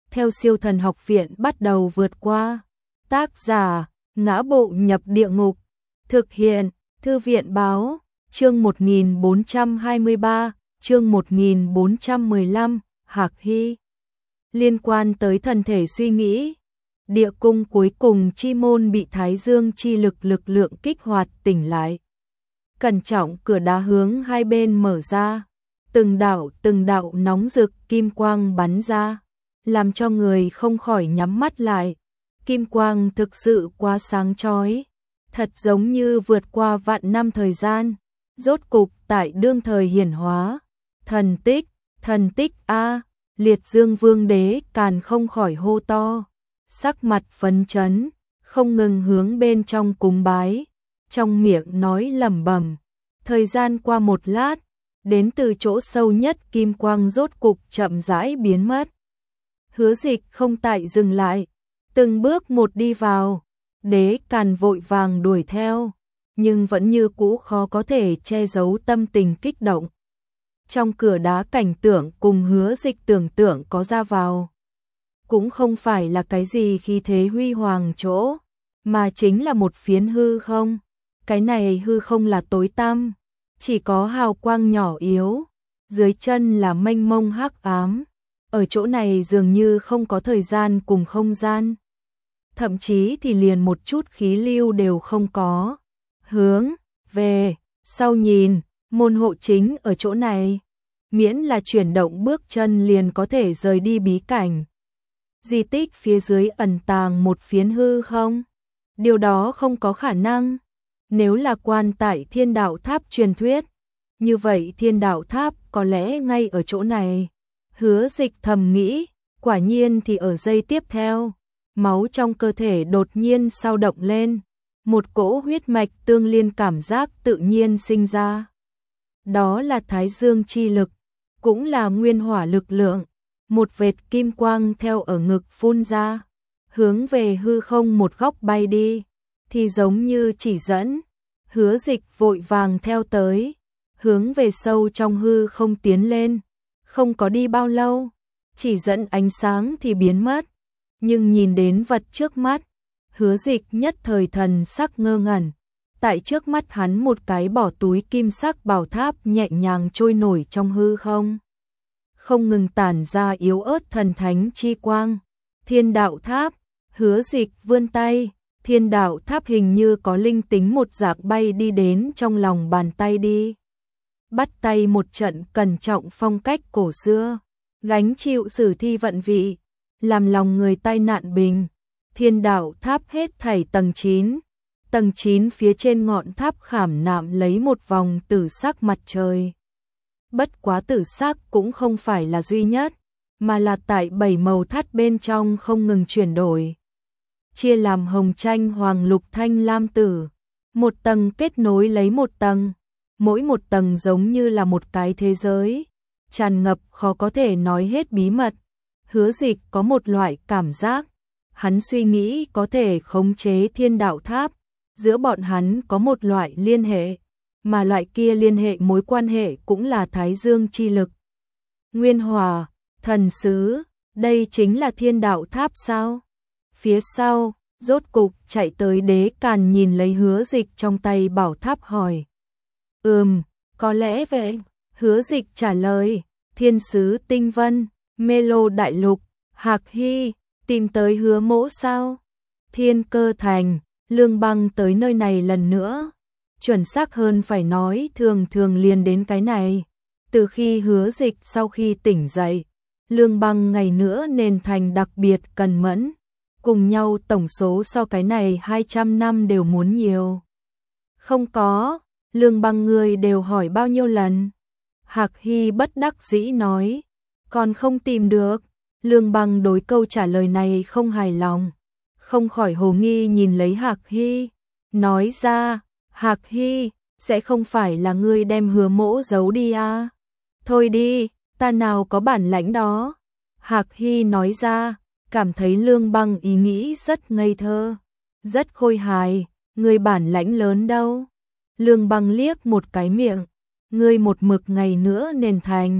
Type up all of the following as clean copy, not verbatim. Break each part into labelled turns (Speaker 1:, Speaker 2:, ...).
Speaker 1: theo Siêu Thần Học Viện bắt đầu vượt qua. Tác giả: Ngã Bộ Nhập Địa Ngục. Thực hiện: Thư viện báo. Chương 1423, chương 1415, Hạc Hy. Liên quan tới thân thể suy nghĩ, địa cung cuối cùng chi môn bị Thái Dương chi lực lượng kích hoạt tỉnh lại. Cẩn trọng cửa đá hướng hai bên mở ra, từng đạo nóng rực kim quang bắn ra, làm cho người không khỏi nhắm mắt lại. Kim quang thực sự quá sáng chói, thật giống như vượt qua vạn năm thời gian, rốt cục tại đương thời hiển hóa. Thần tích a! Liệt Dương Vương Đế Càn không khỏi hô to, sắc mặt phấn chấn, không ngừng hướng bên trong cúng bái, trong miệng nói lẩm bẩm. Thời gian qua một lát, đến từ chỗ sâu nhất kim quang rốt cục chậm rãi biến mất. Hứa Dịch không tại dừng lại, từng bước một đi vào. Đế Càn vội vàng đuổi theo, nhưng vẫn như cũ khó có thể che giấu tâm tình kích động. Trong cửa đá cảnh tượng cùng Hứa Dịch tưởng tượng có ra vào, cũng không phải là cái gì khí thế huy hoàng chỗ, mà chính là một phiến hư không. Cái này hư không là tối tăm, chỉ có hào quang nhỏ yếu, dưới chân là mênh mông hắc ám. Ở chỗ này dường như không có thời gian cùng không gian, thậm chí thì liền một chút khí lưu đều không có. Hướng về sau nhìn, môn hộ chính ở chỗ này, miễn là chuyển động bước chân liền có thể rời đi bí cảnh. Di tích phía dưới ẩn tàng một phiến hư không? Điều đó không có khả năng. Nếu là quan tại Thiên Đạo Tháp truyền thuyết, như vậy Thiên Đạo Tháp có lẽ ngay ở chỗ này. Hứa Dịch thầm nghĩ, quả nhiên thì ở giây tiếp theo, máu trong cơ thể đột nhiên sao động lên, một cỗ huyết mạch tương liên cảm giác tự nhiên sinh ra. Đó là Thái Dương chi lực, cũng là nguyên hỏa lực lượng. Một vệt kim quang theo ở ngực phun ra, hướng về hư không một góc bay đi, thì giống như chỉ dẫn. Hứa Dịch vội vàng theo tới, hướng về sâu trong hư không tiến lên. Không có đi bao lâu, chỉ dẫn ánh sáng thì biến mất, nhưng nhìn đến vật trước mắt, Hứa Dịch nhất thời thần sắc ngơ ngẩn. Tại trước mắt hắn một cái bỏ túi kim sắc bảo tháp nhẹ nhàng trôi nổi trong hư không, không ngừng tản ra yếu ớt thần thánh chi quang. Thiên Đạo Tháp. Hứa Dịch vươn tay, Thiên Đạo Tháp hình như có linh tính một dạng bay đi đến trong lòng bàn tay đi. Bắt tay một trận cẩn trọng phong cách cổ xưa, gánh chịu sử thi vận vị, làm lòng người tai nạn bình. Thiên Đạo Tháp hết thảy tầng 9. Tầng 9 phía trên ngọn tháp khảm nạm lấy một vòng tử sắc mặt trời. Bất quá tử sắc cũng không phải là duy nhất, mà là tại 7 màu thắt bên trong không ngừng chuyển đổi, chia làm hồng, tranh, hoàng, lục, thanh, lam, tử. Một tầng kết nối lấy một tầng, mỗi một tầng giống như là một cái thế giới, tràn ngập khó có thể nói hết bí mật. Hứa Dịch có một loại cảm giác, hắn suy nghĩ có thể khống chế Thiên Đạo Tháp, giữa bọn hắn có một loại liên hệ, mà loại kia liên hệ mối quan hệ cũng là Thái Dương chi lực. Nguyên Hòa, thần sứ, đây chính là Thiên Đạo Tháp sao? Phía sau, rốt cục chạy tới Đế Càn nhìn lấy Hứa Dịch trong tay bảo tháp hỏi. Có lẽ vậy. Hứa Dịch trả lời, thiên sứ tinh vân, Mê Lô đại lục, Hạc Hy, tìm tới Hứa mỗ sao? Thiên Cơ Thành, Lương Băng tới nơi này lần nữa. Chuẩn xác hơn phải nói thường liền đến cái này. Từ khi Hứa Dịch sau khi tỉnh dậy, Lương Băng ngày nữa nên thành đặc biệt cần mẫn. Cùng nhau tổng số so cái này 200 năm đều muốn nhiều. Không có, Lương Băng người đều hỏi bao nhiêu lần. Hạc Hy bất đắc dĩ nói, còn không tìm được. Lương Băng đối câu trả lời này không hài lòng, không khỏi hồ nghi nhìn lấy Hạc Hy, nói ra, Hạc Hy, sẽ không phải là ngươi đem Hứa mỗ giấu đi à? Thôi đi, ta nào có bản lãnh đó. Hạc Hy nói ra, cảm thấy Lương Băng ý nghĩ rất ngây thơ, rất khôi hài. Ngươi bản lãnh lớn đâu? Lương Băng liếc một cái miệng, ngươi một mực ngày nữa nên thành.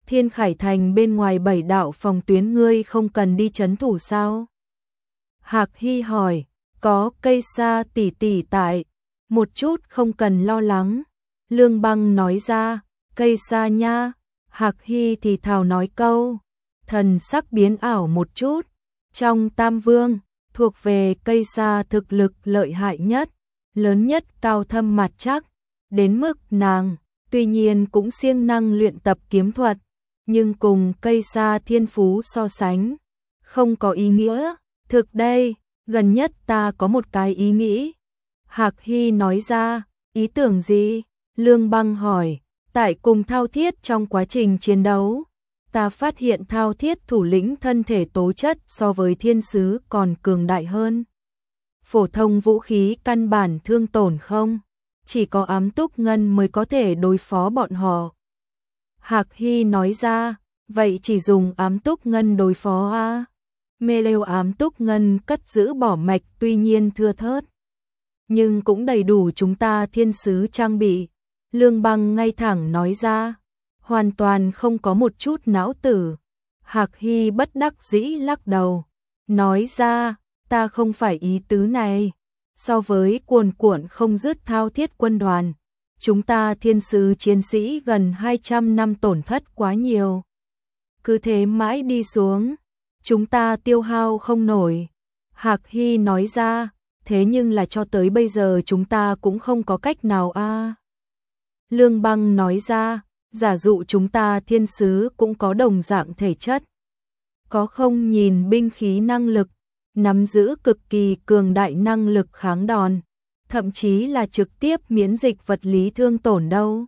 Speaker 1: Thiên Khải Thành bên ngoài 7 đạo phòng tuyến ngươi không cần đi trấn thủ sao? Hạc Hy hỏi, có Cây Sa tỷ tỷ tại, một chút không cần lo lắng. Lương Băng nói ra, Cây Sa nha. Hạc Hy thì thào nói câu, thần sắc biến ảo một chút. Trong Tam Vương, thuộc về Cây Sa thực lực lợi hại nhất, lớn nhất, cao thâm mặt chắc, đến mức nàng tuy nhiên cũng siêng năng luyện tập kiếm thuật, nhưng cùng Cây Sa thiên phú so sánh, không có ý nghĩa. Thực đây, gần nhất ta có một cái ý nghĩ. Hạc Hy nói ra, ý tưởng gì? Lương Băng hỏi, tại cùng Thao Thiết trong quá trình chiến đấu, ta phát hiện Thao Thiết thủ lĩnh thân thể tố chất so với thiên sứ còn cường đại hơn. Phổ thông vũ khí căn bản thương tổn không, chỉ có ám túc ngân mới có thể đối phó bọn họ. Hạc Hy nói ra, vậy chỉ dùng ám túc ngân đối phó a? Mê lêu ám túc ngân cất giữ bỏ mạch tuy nhiên thưa thớt, nhưng cũng đầy đủ chúng ta thiên sứ trang bị. Lương Băng ngay thẳng nói ra, hoàn toàn không có một chút não tử. Hạc Hy bất đắc dĩ lắc đầu, nói ra, ta không phải ý tứ này. So với cuồn cuộn không dứt Thao Thiết quân đoàn, chúng ta thiên sứ chiến sĩ gần 200 năm tổn thất quá nhiều. Cứ thế mãi đi xuống, chúng ta tiêu hao không nổi. Hạc Hy nói ra, thế nhưng là cho tới bây giờ chúng ta cũng không có cách nào a. Lương Băng nói ra, giả dụ chúng ta thiên sứ cũng có đồng dạng thể chất, có không nhìn binh khí năng lực, nắm giữ cực kỳ cường đại năng lực kháng đòn, thậm chí là trực tiếp miễn dịch vật lý thương tổn đâu.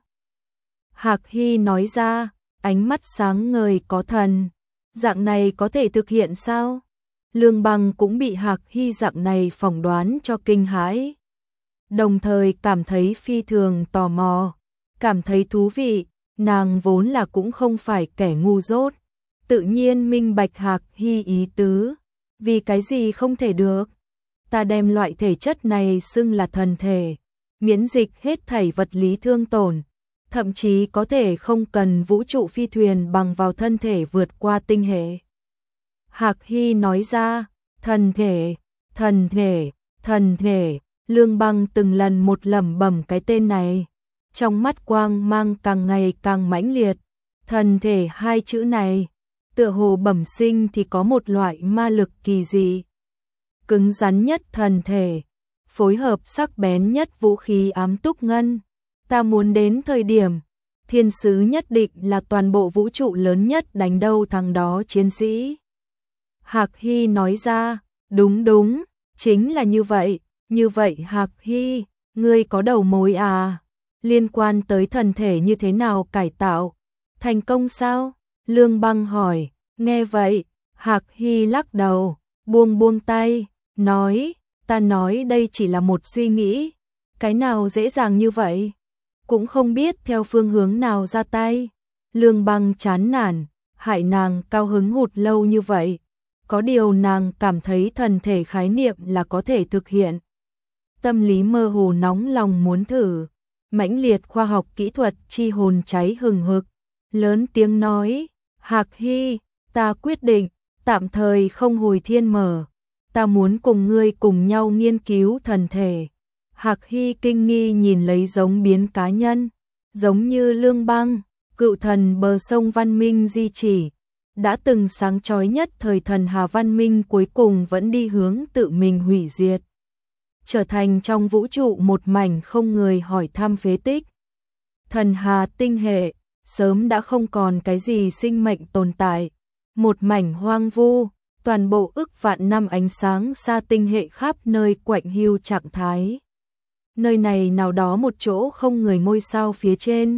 Speaker 1: Hạc Hy nói ra, ánh mắt sáng ngời có thần, dạng này có thể thực hiện sao? Lương Băng cũng bị Hạc Hy dạng này phỏng đoán cho kinh hãi, đồng thời cảm thấy phi thường tò mò, cảm thấy thú vị. Nàng vốn là cũng không phải kẻ ngu dốt, tự nhiên minh bạch Hạc Hy ý tứ. Vì cái gì không thể được? Ta đem loại thể chất này xưng là thần thể, miễn dịch hết thảy vật lý thương tổn, thậm chí có thể không cần vũ trụ phi thuyền bằng vào thân thể vượt qua tinh hệ. Hạc Hy nói ra, thần thể, thần thể, thần thể. Lương Băng từng lần một lẩm bẩm cái tên này, trong mắt quang mang càng ngày càng mãnh liệt. Thần thể hai chữ này, tựa hồ bẩm sinh thì có một loại ma lực kỳ dị. Cứng rắn nhất thần thể, phối hợp sắc bén nhất vũ khí ám túc ngân. Ta muốn đến thời điểm, thiên sứ nhất định là toàn bộ vũ trụ lớn nhất đánh đâu thắng đó chiến sĩ. Hạc Hy nói ra, đúng đúng, chính là như vậy. Như vậy Hạc Hy, ngươi có đầu mối à? Liên quan tới thần thể như thế nào cải tạo? Thành công sao? Lương Băng hỏi. Nghe vậy, Hạc Hy lắc đầu, buông tay, nói, ta nói đây chỉ là một suy nghĩ. Cái nào dễ dàng như vậy? Cũng không biết theo phương hướng nào ra tay. Lương Băng chán nản, hại nàng cao hứng hụt lâu như vậy. Có điều nàng cảm thấy thần thể khái niệm là có thể thực hiện. Tâm lý mơ hồ nóng lòng muốn thử, mãnh liệt khoa học kỹ thuật chi hồn cháy hừng hực, lớn tiếng nói, Hạc Hy, ta quyết định, tạm thời không hồi thiên mở, ta muốn cùng ngươi cùng nhau nghiên cứu thần thể. Hạc Hy kinh nghi nhìn lấy giống biến cá nhân, giống như Lương Băng, cựu thần bờ sông văn minh di chỉ, đã từng sáng chói nhất thời thần hà văn minh cuối cùng vẫn đi hướng tự mình hủy diệt, trở thành trong vũ trụ một mảnh không người hỏi thăm phế tích. Thần hà tinh hệ, sớm đã không còn cái gì sinh mệnh tồn tại, một mảnh hoang vu, toàn bộ ức vạn năm ánh sáng xa tinh hệ khắp nơi quạnh hiu trạng thái. Nơi này nào đó một chỗ không người ngôi sao phía trên.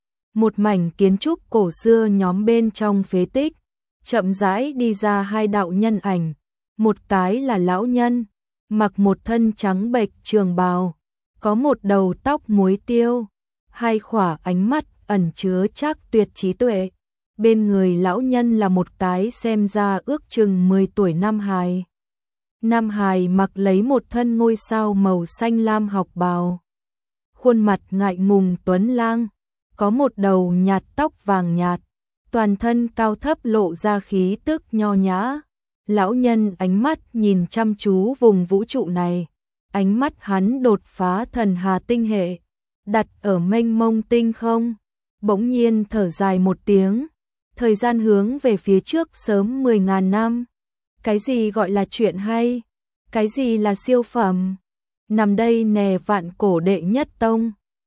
Speaker 1: Một mảnh kiến trúc cổ xưa nhóm bên trong phế tích, chậm rãi đi ra hai đạo nhân ảnh, một cái là lão nhân, mặc một thân trắng bệch trường bào, có một đầu tóc muối tiêu, hai khỏa ánh mắt ẩn chứa chắc tuyệt trí tuệ. Bên người lão nhân là một cái xem ra ước chừng 10 tuổi nam hài. Nam hài mặc lấy một thân ngôi sao màu xanh lam học bào, khuôn mặt ngại ngùng tuấn lang, có một đầu nhạt tóc vàng nhạt, toàn thân cao thấp lộ ra khí tức nho nhã. Lão nhân ánh mắt nhìn chăm chú vùng vũ trụ này, ánh mắt hắn đột phá thần hà tinh hệ, đặt ở mênh mông tinh không, bỗng nhiên thở dài một tiếng, thời gian hướng về phía trước sớm 10.000 năm. Cái gì gọi là chuyện hay? Cái gì là siêu phẩm? Nằm đây nè vạn cổ đệ nhất tông,